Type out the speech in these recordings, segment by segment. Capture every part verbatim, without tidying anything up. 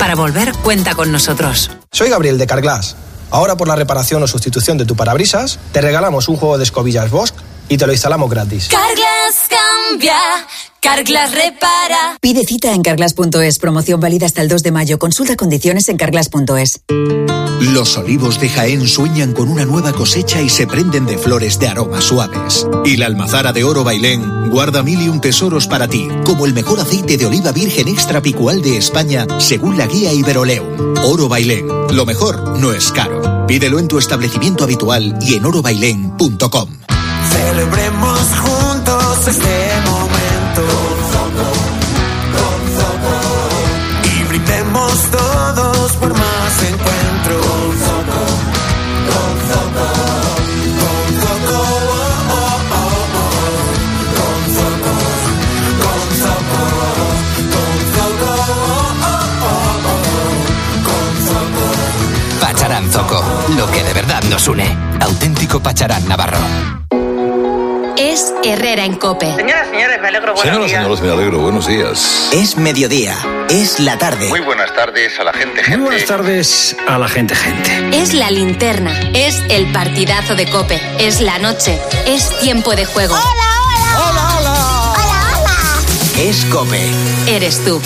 Para volver, cuenta con nosotros. Soy Gabriel de Carglass. Ahora por la reparación o sustitución de tu parabrisas, te regalamos un juego de escobillas Bosch y te lo instalamos gratis. Carglass cambia, Carglass repara. Pide cita en carglass punto es. Promoción válida hasta el dos de mayo. Consulta condiciones en carglass punto es. Los olivos de Jaén sueñan con una nueva cosecha y se prenden de flores de aromas suaves. Y la almazara de Oro Bailén guarda mil y un tesoros para ti, como el mejor aceite de oliva virgen extra picual de España, según la guía Iberoleum. Oro Bailén, lo mejor no es caro. Pídelo en tu establecimiento habitual y en oro bailén punto com. Celebremos juntos este momento con Zoco, con Zoco, y brindemos todos por más encuentro con Zoco, con Zoco, con Zoco, oh, oh, oh, oh. Con Zoco, con Zoco, con Zoco, oh, oh, oh, oh. Con Zoco. Pacharán Zoco, lo que de verdad nos une. Auténtico Pacharán Navarro. Es Herrera en COPE. Señoras, señores, me alegro, buenos Señoras, días. señores, me alegro, buenos días. Es mediodía, es la tarde. Muy buenas tardes a la gente, gente. Muy buenas tardes a la gente, gente. Es la linterna, es el partidazo de COPE, es la noche, es tiempo de juego. ¡Hola, hola! ¡Hola, hola! ¡Hola, hola! Es COPE. Eres tú.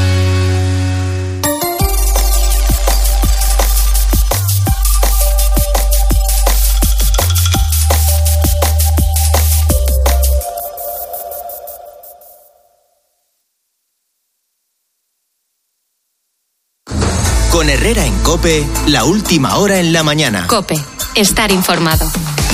Con Herrera en COPE, la última hora en la mañana. COPE, estar informado.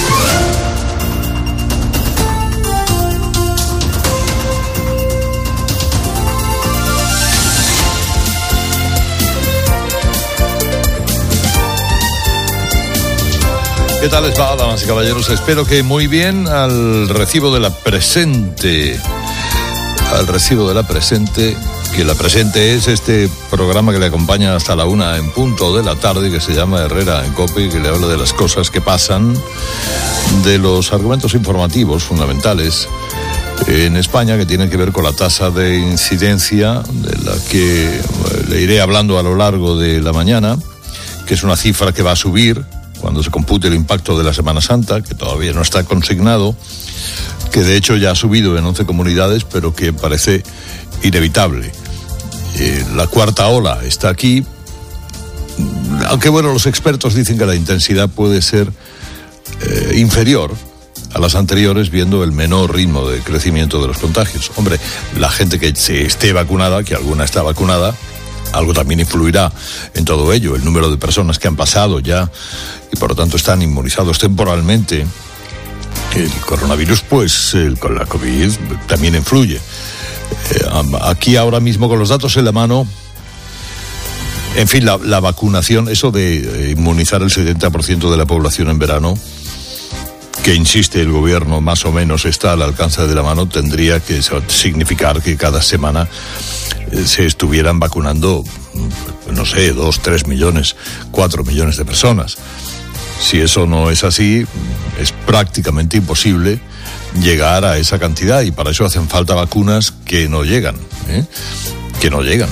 ¿Qué tal les va, damas y caballeros? Espero que muy bien. Al recibo de la presente, al recibo de la presente, que la presente es este programa que le acompaña hasta la una en punto de la tarde, que se llama Herrera en COPE, que le habla de las cosas que pasan, de los argumentos informativos fundamentales en España que tienen que ver con la tasa de incidencia, de la que le iré hablando a lo largo de la mañana, que es una cifra que va a subir cuando se compute el impacto de la Semana Santa, que todavía no está consignado, que de hecho ya ha subido en once comunidades, pero que parece inevitable. Eh, la cuarta ola está aquí, aunque bueno, los expertos dicen que la intensidad puede ser eh, inferior a las anteriores, viendo el menor ritmo de crecimiento de los contagios. Hombre, la gente que se esté vacunada, que alguna está vacunada, algo también influirá en todo ello. El número de personas que han pasado ya y por lo tanto están inmunizados temporalmente. El coronavirus, pues, el, con la COVID también influye. Eh, aquí ahora mismo con los datos en la mano, en fin, la, la vacunación, eso de inmunizar el setenta por ciento de la población en verano, que insiste el gobierno más o menos está al alcance de la mano, tendría que significar que cada semana se estuvieran vacunando, no sé, dos, tres millones, cuatro millones de personas. Si eso no es así, es prácticamente imposible llegar a esa cantidad, y para eso hacen falta vacunas que no llegan, ¿eh? que no llegan.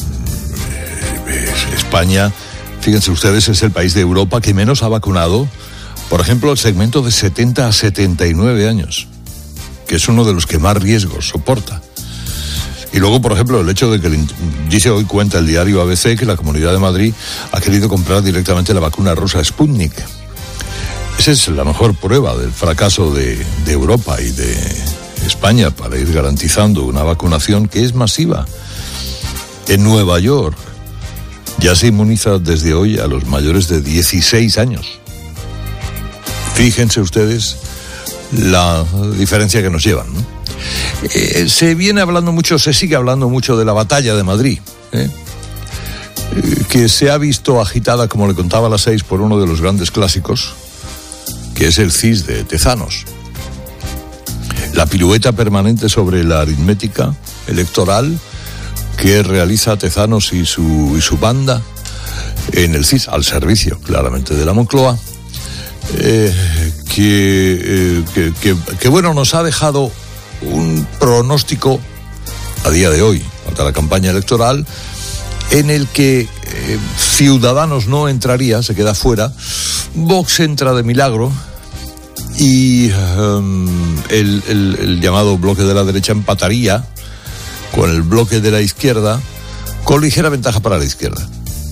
España, fíjense ustedes, es el país de Europa que menos ha vacunado, por ejemplo, el segmento de setenta a setenta y nueve años, que es uno de los que más riesgos soporta. Y luego, por ejemplo, el hecho de que, dice hoy, cuenta el diario A B C, que la Comunidad de Madrid ha querido comprar directamente la vacuna rusa Sputnik. Esa es la mejor prueba del fracaso de, de Europa y de España para ir garantizando una vacunación que es masiva. En Nueva York ya se inmuniza desde hoy a los mayores de dieciséis años. Fíjense ustedes la diferencia que nos llevan, ¿no? Eh, se viene hablando mucho, se sigue hablando mucho de la batalla de Madrid, ¿eh? Eh, que se ha visto agitada, como le contaba a las seis, por uno de los grandes clásicos, que es el C I S de Tezanos. La pirueta permanente sobre la aritmética electoral que realiza Tezanos y su, y su banda en el C I S, al servicio, claramente, de la Moncloa, eh, que, eh, que, que, que, bueno, nos ha dejado un pronóstico a día de hoy, hasta la campaña electoral, en el que eh, Ciudadanos no entraría, se queda fuera, Vox entra de milagro y um, el, el, el llamado bloque de la derecha empataría con el bloque de la izquierda, con ligera ventaja para la izquierda.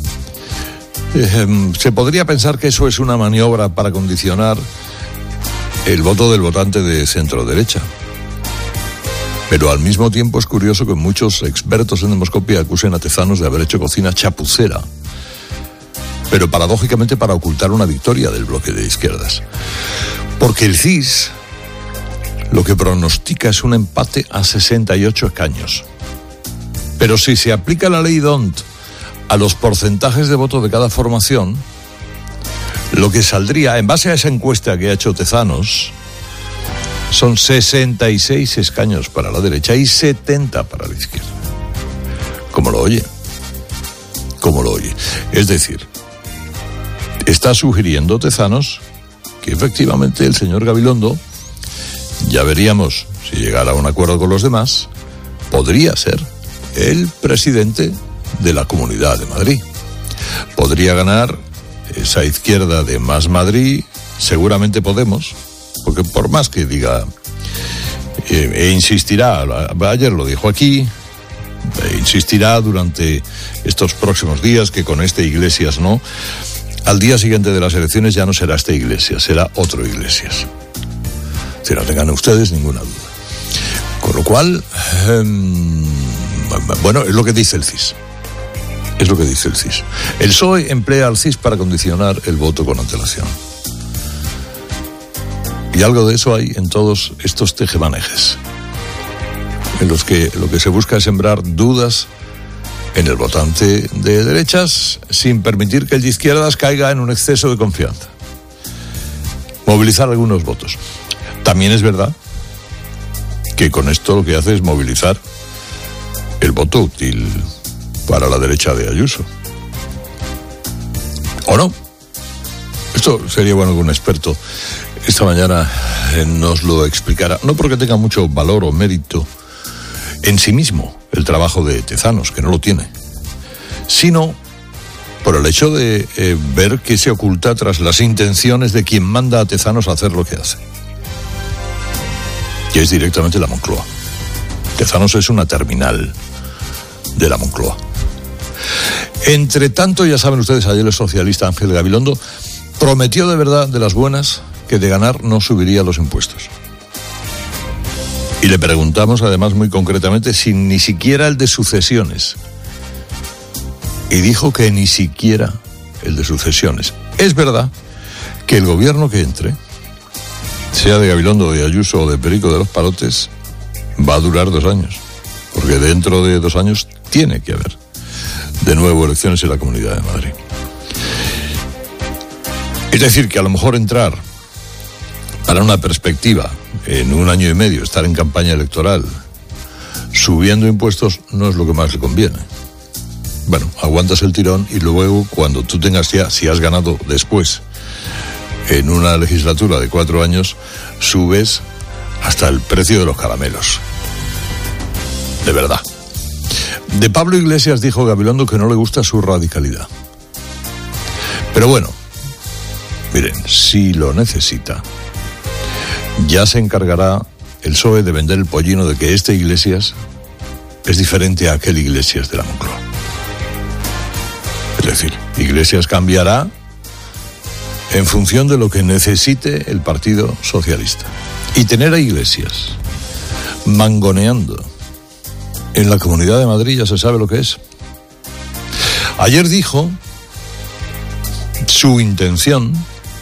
Eh, se podría pensar que eso es una maniobra para condicionar el voto del votante de centro-derecha. Pero al mismo tiempo es curioso que muchos expertos en demoscopia acusen a Tezanos de haber hecho cocina chapucera, pero paradójicamente para ocultar una victoria del bloque de izquierdas. Porque el C I S lo que pronostica es un empate a sesenta y ocho escaños. Pero si se aplica la ley D'Hondt a los porcentajes de voto de cada formación, lo que saldría, en base a esa encuesta que ha hecho Tezanos, son sesenta y seis escaños para la derecha y setenta para la izquierda. ¿Cómo lo oye? ¿Cómo lo oye? Es decir, está sugiriendo Tezanos que efectivamente el señor Gabilondo, ya veríamos si llegara a un acuerdo con los demás, podría ser el presidente de la Comunidad de Madrid. Podría ganar esa izquierda de Más Madrid, seguramente Podemos, porque por más que diga eh, e insistirá, ayer lo dijo aquí, e insistirá durante estos próximos días que con este Iglesias no, al día siguiente de las elecciones ya no será este Iglesias, será otro Iglesias. Si no tengan ustedes ninguna duda. Con lo cual, eh, bueno, es lo que dice el C I S. Es lo que dice el C I S. El P S O E emplea al C I S para condicionar el voto con antelación. Y algo de eso hay en todos estos tejemanejes, en los que lo que se busca es sembrar dudas en el votante de derechas sin permitir que el de izquierdas caiga en un exceso de confianza. Movilizar algunos votos. También es verdad que con esto lo que hace es movilizar el voto útil para la derecha de Ayuso. ¿O no? Esto sería bueno que un experto esta mañana eh, nos lo explicara. No porque tenga mucho valor o mérito en sí mismo el trabajo de Tezanos, que no lo tiene, sino por el hecho de eh, ver qué se oculta tras las intenciones de quien manda a Tezanos a hacer lo que hace, que es directamente la Moncloa. Tezanos es una terminal de la Moncloa. Entre tanto, ya saben ustedes, ayer el socialista Ángel Gabilondo prometió de verdad, de las buenas, que de ganar no subiría los impuestos. Y le preguntamos además muy concretamente si ni siquiera el de sucesiones. Y dijo que ni siquiera el de sucesiones. Es verdad que el gobierno que entre, sea de Gabilondo, de Ayuso o de Perico de los Palotes, va a durar dos años. Porque dentro de dos años tiene que haber de nuevo elecciones en la Comunidad de Madrid. Es decir, que a lo mejor entrar para una perspectiva en un año y medio, estar en campaña electoral subiendo impuestos, no es lo que más le conviene. Bueno, aguantas el tirón y luego cuando tú tengas ya, si has ganado después en una legislatura de cuatro años, subes hasta el precio de los caramelos. De verdad. De Pablo Iglesias dijo Gabilondo que no le gusta su radicalidad. Pero bueno, miren, si lo necesita, ya se encargará el P S O E de vender el pollino de que este Iglesias es diferente a aquel Iglesias de la Moncloa. Es decir, Iglesias cambiará en función de lo que necesite el Partido Socialista. Y tener a Iglesias mangoneando en la Comunidad de Madrid ya se sabe lo que es. Ayer dijo su intención,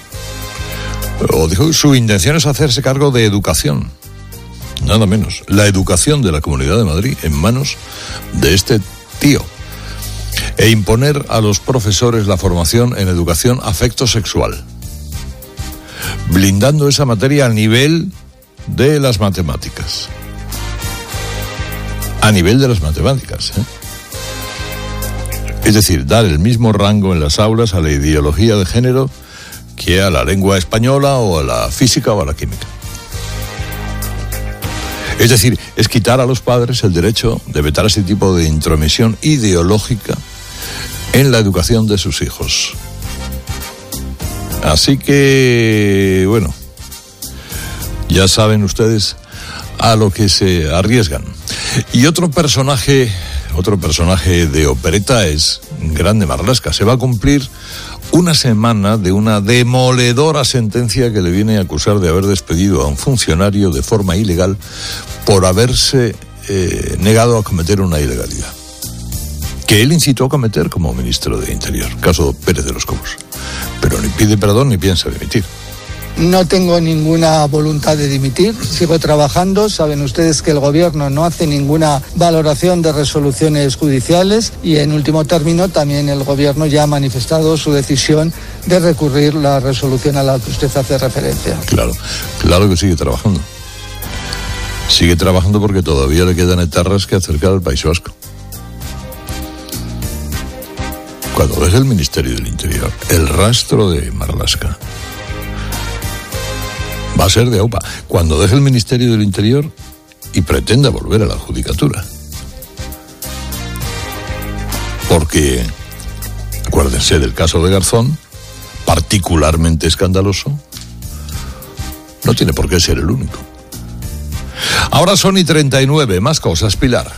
o dijo su intención es hacerse cargo de educación, nada menos, la educación de la Comunidad de Madrid en manos de este tío, e imponer a los profesores la formación en educación afectivo-sexual, blindando esa materia al nivel de las matemáticas. A nivel de las matemáticas, ¿eh? Es decir, dar el mismo rango en las aulas a la ideología de género que a la lengua española o a la física o a la química. Es decir, es quitar a los padres el derecho de vetar ese tipo de intromisión ideológica en la educación de sus hijos. Así que, bueno, ya saben ustedes a lo que se arriesgan. Y otro personaje, otro personaje de opereta es Grande Marlaska. Se va a cumplir una semana de una demoledora sentencia que le viene a acusar de haber despedido a un funcionario de forma ilegal por haberse eh, negado a cometer una ilegalidad que él incitó a cometer como ministro de Interior, caso Pérez de los Cobos. Pero ni pide perdón ni piensa dimitir. No tengo ninguna voluntad de dimitir, sigo trabajando. Saben ustedes que el gobierno no hace ninguna valoración de resoluciones judiciales y en último término también el gobierno ya ha manifestado su decisión de recurrir la resolución a la que usted hace referencia. Claro, claro que sigue trabajando. Sigue trabajando porque todavía le quedan etarras que acercar al País Vasco. Cuando deje el Ministerio del Interior, el rastro de Marlaska va a ser de AUPA. Cuando deje el Ministerio del Interior y pretenda volver a la judicatura. Porque, acuérdense del caso de Garzón, particularmente escandaloso, no tiene por qué ser el único. Ahora son y treinta y nueve, más cosas, Pilar.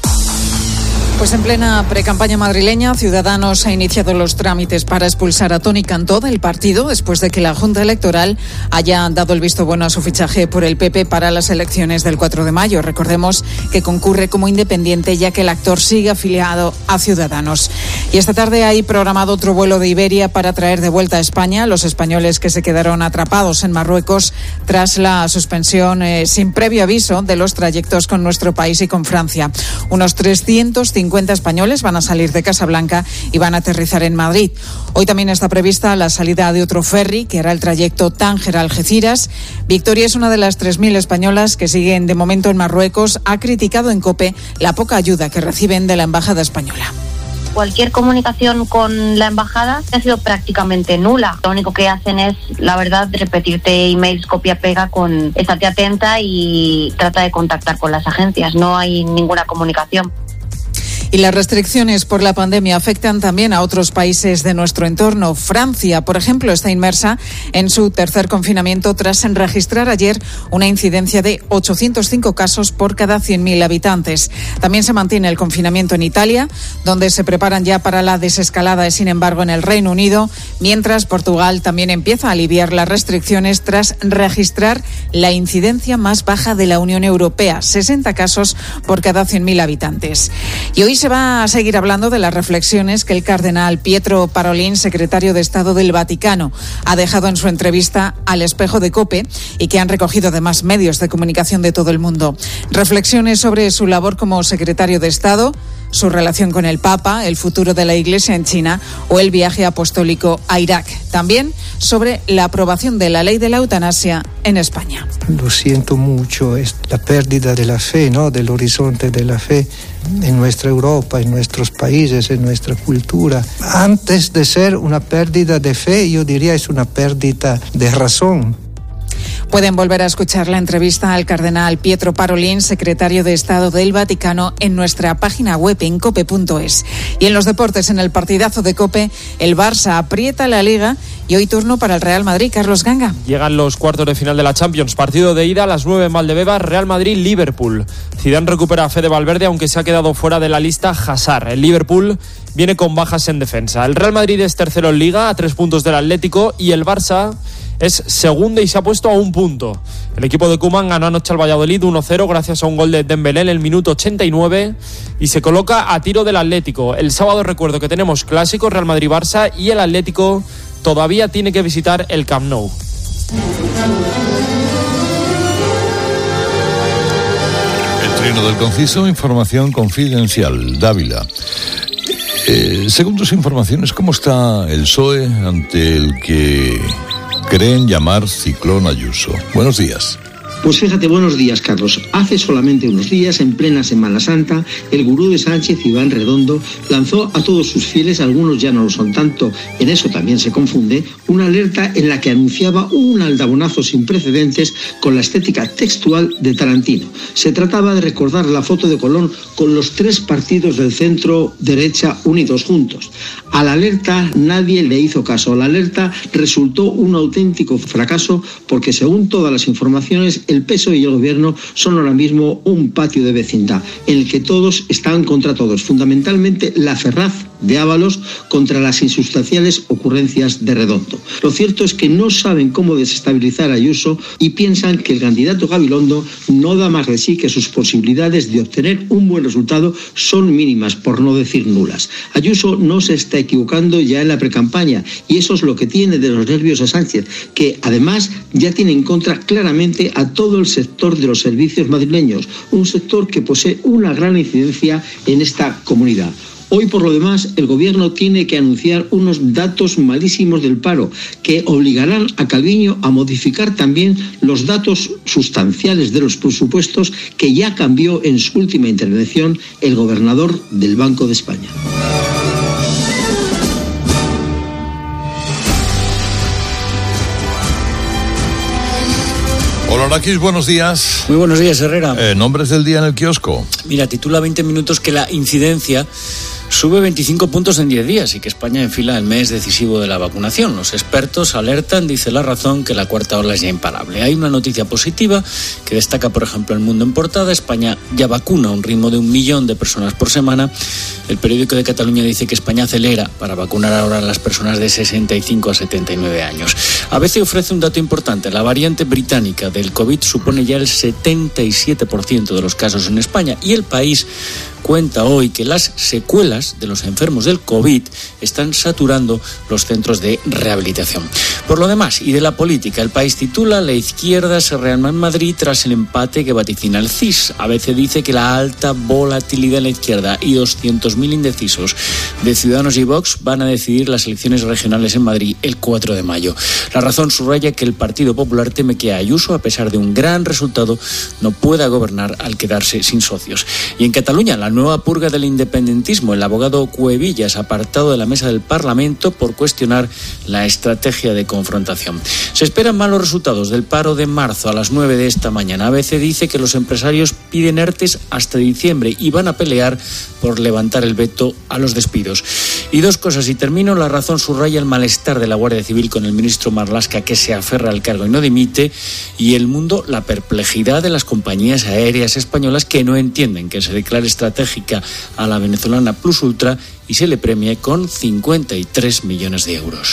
Pues en plena precampaña madrileña, Ciudadanos ha iniciado los trámites para expulsar a Toni Cantó del partido después de que la Junta Electoral haya dado el visto bueno a su fichaje por el P P para las elecciones del cuatro de mayo. Recordemos que concurre como independiente ya que el actor sigue afiliado a Ciudadanos. Y esta tarde hay programado otro vuelo de Iberia para traer de vuelta a España a los españoles que se quedaron atrapados en Marruecos tras la suspensión eh, sin previo aviso de los trayectos con nuestro país y con Francia. Unos trescientos cincuenta españoles van a salir de Casablanca y van a aterrizar en Madrid. Hoy también está prevista la salida de otro ferry que hará el trayecto Tánger-Algeciras. Victoria es una de las tres mil españolas que siguen de momento en Marruecos. Ha criticado en COPE la poca ayuda que reciben de la embajada española. Cualquier comunicación con la embajada ha sido prácticamente nula. Lo único que hacen es, la verdad, repetirte emails copia-pega con estate atenta y trata de contactar con las agencias. No hay ninguna comunicación. Y las restricciones por la pandemia afectan también a otros países de nuestro entorno. Francia, por ejemplo, está inmersa en su tercer confinamiento tras registrar ayer una incidencia de ochocientos cinco casos por cada cien mil habitantes. También se mantiene el confinamiento en Italia, donde se preparan ya para la desescalada, sin embargo, en el Reino Unido, mientras Portugal también empieza a aliviar las restricciones tras registrar la incidencia más baja de la Unión Europea, sesenta casos por cada cien mil habitantes. Y hoy se va a seguir hablando de las reflexiones que el cardenal Pietro Parolin, secretario de Estado del Vaticano, ha dejado en su entrevista al Espejo de COPE y que han recogido además medios de comunicación de todo el mundo. Reflexiones sobre su labor como secretario de Estado, su relación con el Papa, el futuro de la Iglesia en China o el viaje apostólico a Irak. También sobre la aprobación de la ley de la eutanasia en España. Lo siento mucho, es la pérdida de la fe, ¿no? Del horizonte de la fe en nuestra Europa, en nuestros países, en nuestra cultura. Antes de ser una pérdida de fe, yo diría es una pérdida de razón. Pueden volver a escuchar la entrevista al cardenal Pietro Parolin, secretario de Estado del Vaticano, en nuestra página web en cope punto es. Y en los deportes, en el partidazo de COPE, el Barça aprieta la Liga y hoy turno para el Real Madrid. Carlos Ganga. Llegan los cuartos de final de la Champions. Partido de ida a las nueve en Valdebebas, Real Madrid-Liverpool. Zidane recupera a Fede Valverde, aunque se ha quedado fuera de la lista Hazard. El Liverpool viene con bajas en defensa. El Real Madrid es tercero en Liga, a tres puntos del Atlético, y el Barça es segundo y se ha puesto a un punto. El equipo de Koeman ganó anoche al Valladolid uno cero gracias a un gol de Dembélé en el minuto ochenta y nueve y se coloca a tiro del Atlético. El sábado recuerdo que tenemos clásico Real Madrid-Barça y el Atlético todavía tiene que visitar el Camp Nou. El trino del conciso, información confidencial. Dávila. Eh, según tus informaciones, ¿cómo está el P S O E ante el que creen llamar Ciclón Ayuso? Buenos días. Pues fíjate, buenos días, Carlos. Hace solamente unos días, en plena Semana Santa, el gurú de Sánchez, Iván Redondo, lanzó a todos sus fieles, algunos ya no lo son tanto, en eso también se confunde, una alerta en la que anunciaba un aldabonazo sin precedentes con la estética textual de Tarantino. Se trataba de recordar la foto de Colón con los tres partidos del centro derecha unidos juntos. A la alerta nadie le hizo caso. La alerta resultó un auténtico fracaso porque, según todas las informaciones, el P S O E y el Gobierno son ahora mismo un patio de vecindad en el que todos están contra todos, fundamentalmente la Ferraz de Ábalos contra las insustanciales ocurrencias de Redondo. Lo cierto es que no saben cómo desestabilizar a Ayuso y piensan que el candidato Gabilondo no da más de sí, que sus posibilidades de obtener un buen resultado son mínimas, por no decir nulas. Ayuso no se está equivocando ya en la precampaña y eso es lo que tiene de los nervios a Sánchez, que además ya tiene en contra claramente a todo el sector de los servicios madrileños, un sector que posee una gran incidencia en esta comunidad. Hoy, por lo demás, el Gobierno tiene que anunciar unos datos malísimos del paro que obligarán a Calviño a modificar también los datos sustanciales de los presupuestos que ya cambió en su última intervención el gobernador del Banco de España. Hola, Araquis, buenos días. Muy buenos días, Herrera. Eh, ¿Nombres del día en el kiosco? Mira, titula veinte minutos que la incidencia sube veinticinco puntos en diez días y que España enfila el mes decisivo de la vacunación. Los expertos alertan, dice La Razón, que la cuarta ola es ya imparable. Hay una noticia positiva que destaca, por ejemplo, El Mundo en portada. España ya vacuna a un ritmo de un millón de personas por semana. El periódico de Cataluña dice que España acelera para vacunar ahora a las personas de sesenta y cinco a setenta y nueve años. A B C ofrece un dato importante. La variante británica del COVID supone ya el setenta y siete por ciento de los casos en España y El País cuenta hoy que las secuelas de los enfermos del COVID están saturando los centros de rehabilitación. Por lo demás, y de la política, El País titula: la izquierda se rearma en Madrid tras el empate que vaticina el C I S. A veces dice que la alta volatilidad en la izquierda y doscientos mil indecisos de Ciudadanos y Vox van a decidir las elecciones regionales en Madrid el cuatro de mayo. La Razón subraya que el Partido Popular teme que Ayuso, a pesar de un gran resultado, no pueda gobernar al quedarse sin socios. Y en Cataluña, la nueva purga del independentismo. El abogado Cuevillas, apartado de la mesa del Parlamento por cuestionar la estrategia de confrontación. Se esperan malos resultados del paro de marzo a las nueve de esta mañana. A B C dice que los empresarios piden ERTES hasta diciembre y van a pelear por levantar el veto a los despidos. Y dos cosas y termino. La Razón subraya el malestar de la Guardia Civil con el ministro Marlaska, que se aferra al cargo y no dimite. Y El Mundo, la perplejidad de las compañías aéreas españolas que no entienden que se declare estratégica a la venezolana Plus Ultra y se le premie con cincuenta y tres millones de euros.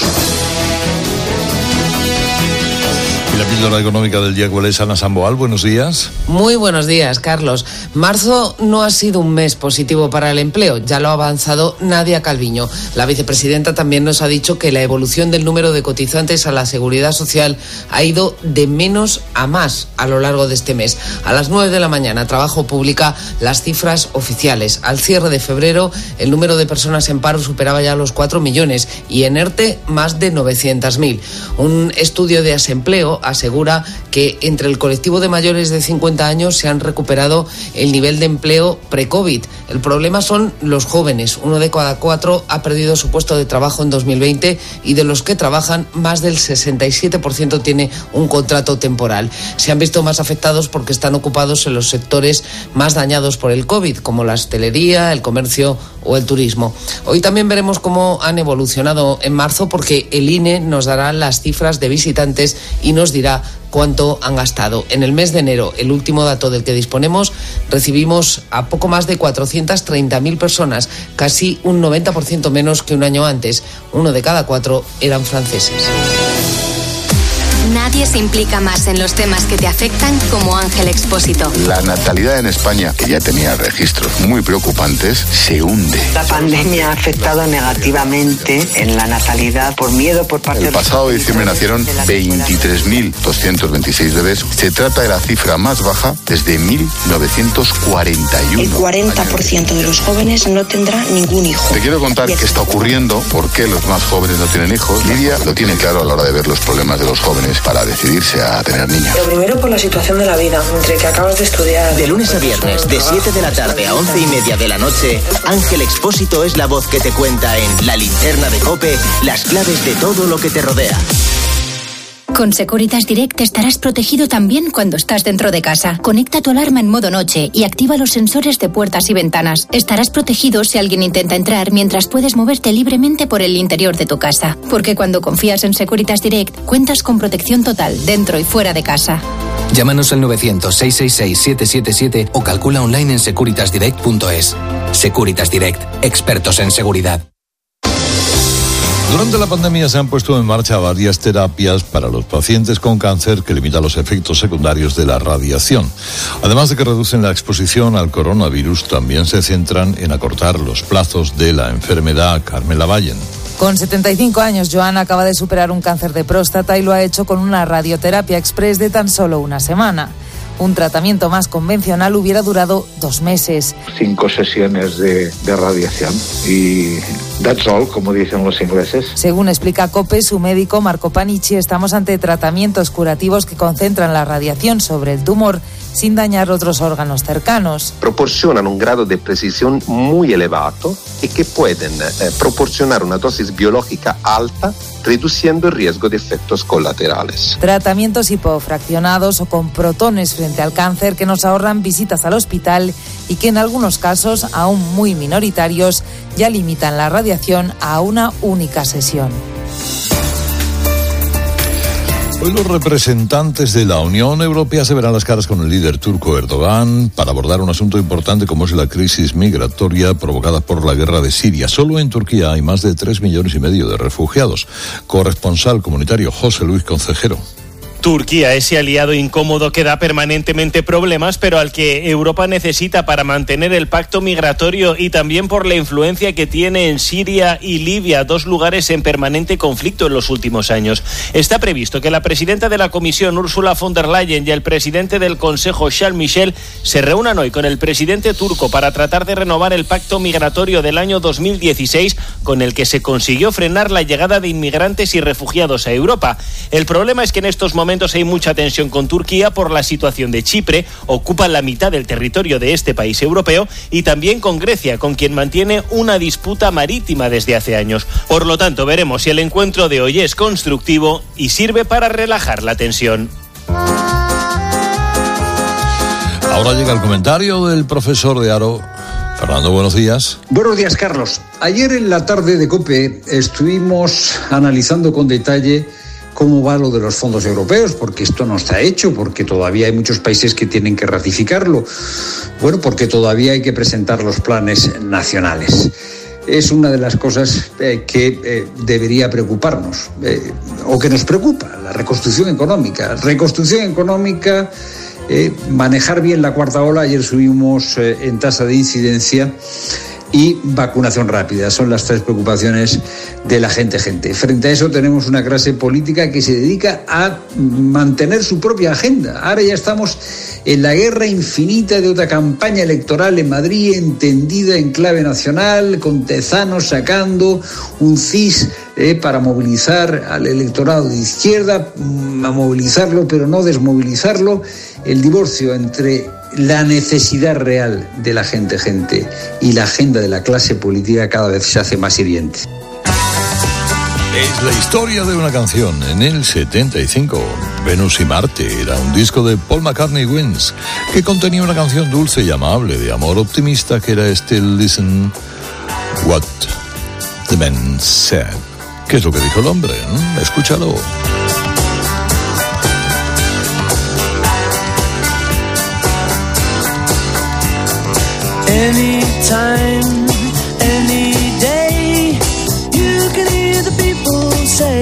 Y la píldora económica del día, ¿cuál es? Ana Samboal, buenos días. Muy buenos días, Carlos. Marzo no ha sido un mes positivo para el empleo, ya lo ha avanzado Nadia Calviño. La vicepresidenta también nos ha dicho que la evolución del número de cotizantes a la Seguridad Social ha ido de menos a más a lo largo de este mes. A las nueve de la mañana, Trabajo publica las cifras oficiales. Al cierre de febrero, el número de personas en paro superaba ya los cuatro millones y en ERTE más de novecientos mil. Un estudio de Asempleo asegura que entre el colectivo de mayores de cincuenta años se han recuperado el nivel de empleo pre-COVID. El problema son los jóvenes. Uno de cada cuatro ha perdido su puesto de trabajo en dos mil veinte y de los que trabajan, más del sesenta y siete por ciento tiene un contrato temporal. Se han visto más afectados porque están ocupados en los sectores más dañados por el COVID, como la hostelería, el comercio o el turismo. Hoy también veremos cómo han evolucionado en marzo, porque el I N E nos dará las cifras de visitantes y nos dirá cuánto han gastado. En el mes de enero, el último dato del que disponemos, recibimos a poco más de cuatrocientas treinta mil personas, casi un noventa por ciento menos que un año antes. Uno de cada cuatro eran franceses. Nadie se implica más en los temas que te afectan como Ángel Expósito. La natalidad en España, que ya tenía registros muy preocupantes, se hunde. La pandemia ha afectado negativamente en la natalidad por miedo por parte de... El pasado diciembre nacieron veintitrés mil doscientos veintiséis bebés. Se trata de la cifra más baja desde mil novecientos cuarenta y uno. El cuarenta por ciento de los jóvenes no tendrá ningún hijo. Te quiero contar qué está ocurriendo, por qué los más jóvenes no tienen hijos. Lidia lo tiene claro a la hora de ver los problemas de los jóvenes. para decidirse a tener niños. Lo primero por la situación de la vida, entre que acabas de estudiar. De lunes a viernes, de siete de la tarde a once y media de la noche, Ángel Expósito es la voz que te cuenta en La Linterna de COPE las claves de todo lo que te rodea. Con Securitas Direct estarás protegido también cuando estás dentro de casa. Conecta tu alarma en modo noche y activa los sensores de puertas y ventanas. Estarás protegido si alguien intenta entrar mientras puedes moverte libremente por el interior de tu casa. Porque cuando confías en Securitas Direct, cuentas con protección total dentro y fuera de casa. Llámanos al novecientos, seiscientos sesenta y seis, siete siete siete o calcula online en securitas direct punto es. Securitas Direct, expertos en seguridad. Durante la pandemia se han puesto en marcha varias terapias para los pacientes con cáncer que limitan los efectos secundarios de la radiación. Además de que reducen la exposición al coronavirus, también se centran en acortar los plazos de la enfermedad. Carmen Lavallen. Con setenta y cinco años, Joan acaba de superar un cáncer de próstata y lo ha hecho con una radioterapia express de tan solo una semana. Un tratamiento más convencional hubiera durado dos meses. Cinco sesiones de, de radiación y that's all, como dicen los ingleses. Según explica COPE, su médico Marco Panici, estamos ante tratamientos curativos que concentran la radiación sobre el tumor sin dañar otros órganos cercanos. Proporcionan un grado de precisión muy elevado y que pueden eh, proporcionar una dosis biológica alta, reduciendo el riesgo de efectos colaterales. Tratamientos hipofraccionados o con protones frente al cáncer que nos ahorran visitas al hospital y que en algunos casos, aún muy minoritarios, ya limitan la radiación a una única sesión. Hoy los representantes de la Unión Europea se verán las caras con el líder turco Erdogan para abordar un asunto importante como es la crisis migratoria provocada por la guerra de Siria. Solo en Turquía hay más de tres millones y medio de refugiados. Corresponsal comunitario José Luis Concejero. Turquía, ese aliado incómodo que da permanentemente problemas, pero al que Europa necesita para mantener el pacto migratorio y también por la influencia que tiene en Siria y Libia, dos lugares en permanente conflicto en los últimos años. Está previsto que la presidenta de la Comisión, Ursula von der Leyen, y el presidente del Consejo, Charles Michel, se reúnan hoy con el presidente turco para tratar de renovar el pacto migratorio del año dos mil dieciséis, con el que se consiguió frenar la llegada de inmigrantes y refugiados a Europa. El problema es que en estos momentos hay mucha tensión con Turquía por la situación de Chipre, ocupa la mitad del territorio de este país europeo, y también con Grecia, con quien mantiene una disputa marítima desde hace años. Por lo tanto, veremos si el encuentro de hoy es constructivo y sirve para relajar la tensión. Ahora llega el comentario del profesor de Aro. Fernando, buenos días. Buenos días, Carlos. Ayer en la tarde de COPE estuvimos analizando con detalle cómo va lo de los fondos europeos, porque esto no está hecho, porque todavía hay muchos países que tienen que ratificarlo, bueno, porque todavía hay que presentar los planes nacionales. Es una de las cosas eh, que eh, debería preocuparnos, eh, o que nos preocupa, la reconstrucción económica. Reconstrucción económica, eh, manejar bien la cuarta ola. Ayer subimos eh, en tasa de incidencia, y vacunación rápida. Son las tres preocupaciones de la gente gente. Frente a eso tenemos una clase política que se dedica a mantener su propia agenda. Ahora ya estamos en la guerra infinita de otra campaña electoral en Madrid, entendida en clave nacional, con Tezanos sacando un C I S eh, para movilizar al electorado de izquierda, a movilizarlo pero no desmovilizarlo. El divorcio entre la necesidad real de la gente gente y la agenda de la clase política cada vez se hace más hiriente. Es la historia de una canción. En el setenta y cinco, Venus y Marte era un disco de Paul McCartney Wings que contenía una canción dulce y amable de amor optimista que era Still Listen What the Man Said. ¿Qué es lo que dijo el hombre? ¿Mm? Escúchalo. Anytime, any day, you can hear the people say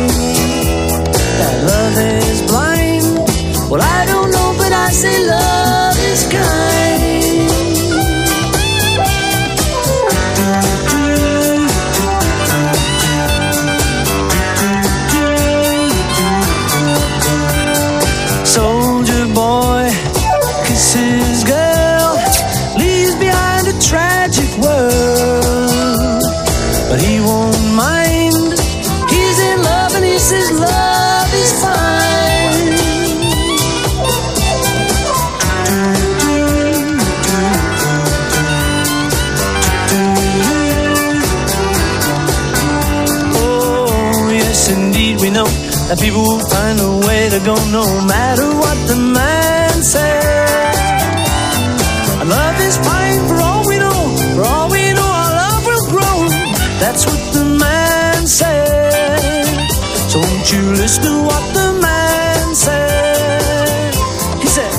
that love is blind. Well, I don't know, but I say love is kind. Soldier boy kisses girl, tragic world. indeed we know that people will find a way to go no matter what the man says. Our love is fine for all we know, for all we know our love will grow. That's what the man said. So won't you listen to what the man said? He said,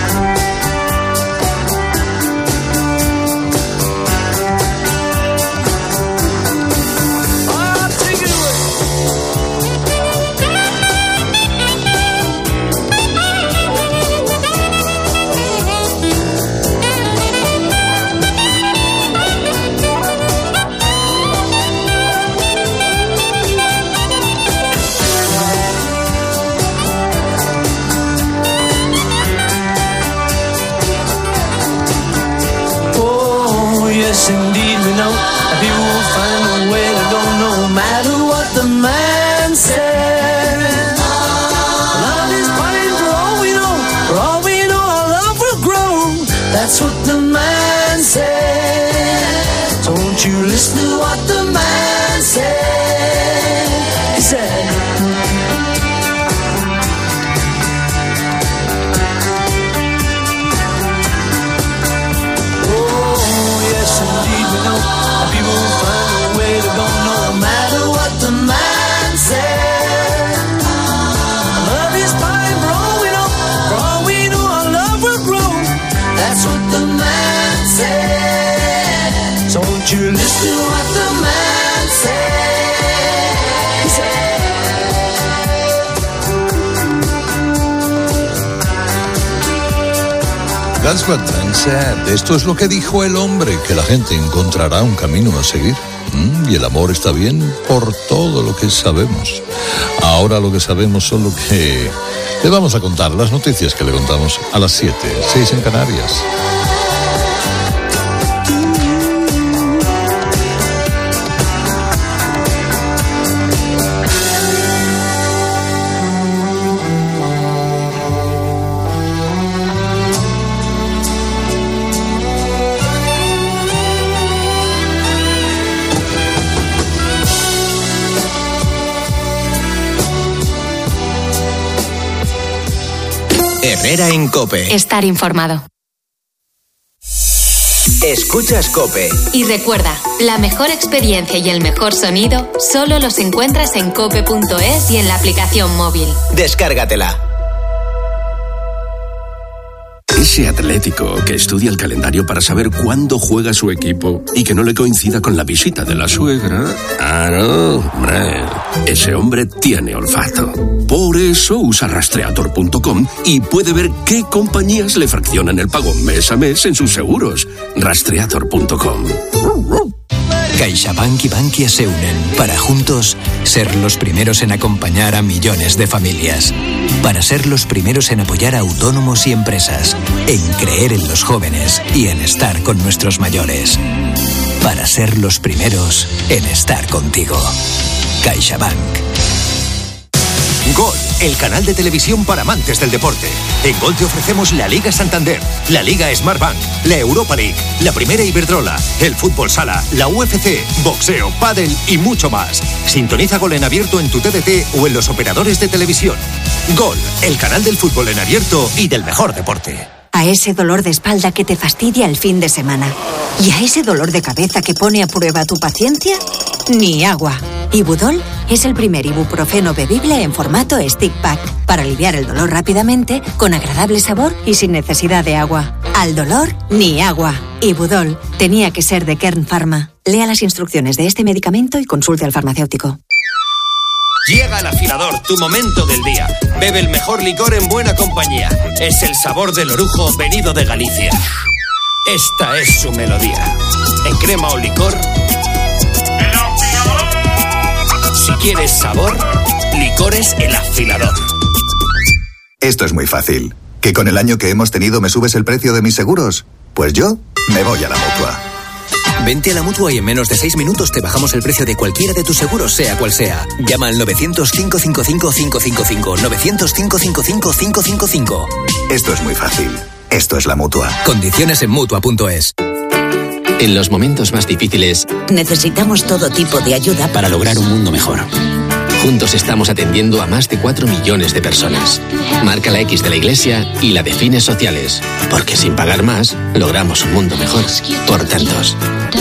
yes, indeed, we know that people will find a way to go no matter what the man says. Love is fine for all we know, for all we know our love will grow. That's what the man said. So won't you listen to what the man said? He said, indeed we know that people will find a way to go no matter what the man says. Love is fine for all we know, for all we know our love will grow. That's what the man said. So won't you listen to what the man said? He said, That's what man said. Esto es lo que dijo el hombre, que la gente encontrará un camino a seguir. Mm, y el amor está bien por todo lo que sabemos. Ahora lo que sabemos son lo que le vamos a contar, las noticias que le contamos a las siete, seis en Canarias. Herrera en COPE. Estar informado. Escuchas COPE. Y recuerda, la mejor experiencia y el mejor sonido solo los encuentras en cope punto es y en la aplicación móvil. Descárgatela. Ese atlético que estudia el calendario para saber cuándo juega su equipo y que no le coincida con la visita de la suegra. Ah, no, hombre. Ese hombre tiene olfato. Por eso usa rastreator punto com y puede ver qué compañías le fraccionan el pago mes a mes en sus seguros. rastreator punto com. CaixaBank y Bankia se unen para juntos ser los primeros en acompañar a millones de familias. Para ser los primeros en apoyar a autónomos y empresas, en creer en los jóvenes y en estar con nuestros mayores. Para ser los primeros en estar contigo. CaixaBank. Gol, el canal de televisión para amantes del deporte. En Gol te ofrecemos la Liga Santander, la Liga Smartbank, la Europa League, la Primera Iberdrola, el Fútbol Sala, la U F C, boxeo, pádel y mucho más. Sintoniza Gol en abierto en tu T D T o en los operadores de televisión. Gol, el canal del fútbol en abierto y del mejor deporte. A ese dolor de espalda que te fastidia el fin de semana. ¿Y a ese dolor de cabeza que pone a prueba tu paciencia? Ni agua. Ibudol es el primer ibuprofeno bebible en formato stick pack para aliviar el dolor rápidamente, con agradable sabor y sin necesidad de agua. Al dolor, ni agua. Ibudol tenía que ser de Kern Pharma. Lea las instrucciones de este medicamento y consulte al farmacéutico. Llega el afilador, tu momento del día. Bebe el mejor licor en buena compañía. Es el sabor del orujo venido de Galicia. Esta es su melodía. En crema o licor. Si quieres sabor, licores El Afilador. Esto es muy fácil. ¿Que con el año que hemos tenido me subes el precio de mis seguros? Pues yo me voy a la Mutua. Vente a la Mutua y en menos de seis minutos te bajamos el precio de cualquiera de tus seguros, sea cual sea. Llama al novecientos, cinco cinco cinco, cinco cinco cinco, novecientos, cinco cinco cinco, cinco cinco cinco. Esto es muy fácil. Esto es la Mutua. Condiciones en Mutua punto es. En los momentos más difíciles necesitamos todo tipo de ayuda para lograr un mundo mejor. Juntos estamos atendiendo a más de cuatro millones de personas. Marca la X de la Iglesia y la de fines sociales, porque sin pagar más, logramos un mundo mejor. Por tantos.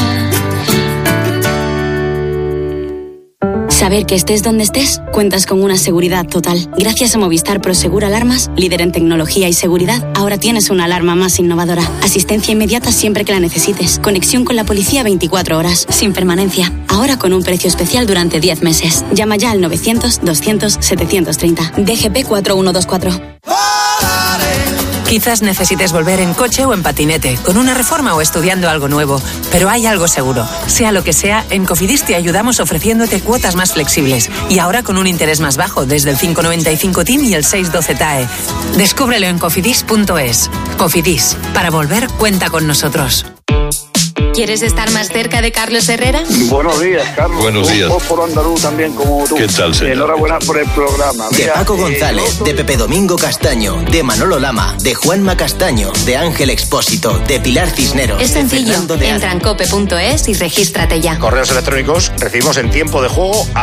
Saber que estés donde estés, cuentas con una seguridad total. Gracias a Movistar Prosegur Alarmas, líder en tecnología y seguridad, ahora tienes una alarma más innovadora. Asistencia inmediata siempre que la necesites. Conexión con la policía veinticuatro horas, sin permanencia. Ahora con un precio especial durante diez meses. Llama ya al novecientos, doscientos, setecientos treinta. D G P cuatro uno dos cuatro. Quizás necesites volver en coche o en patinete, con una reforma o estudiando algo nuevo, pero hay algo seguro. Sea lo que sea, en Cofidis te ayudamos ofreciéndote cuotas más flexibles y ahora con un interés más bajo desde el cinco noventa y cinco T I M y el seis doce T A E. Descúbrelo en cofidis punto es. Cofidis, para volver cuenta con nosotros. ¿Quieres estar más cerca de Carlos Herrera? Buenos días, Carlos. Buenos días. Un por andaluz también como tú. ¿Qué tal, señor? Enhorabuena por el programa. De Mira, Paco eh, González, yo- de Pepe Domingo Castaño, de Manolo Lama, de Juanma Castaño, de Ángel Expósito, de Pilar Cisneros. Es de sencillo. Fernando de Entra en cope punto es y regístrate ya. Correos electrónicos recibimos en tiempo de juego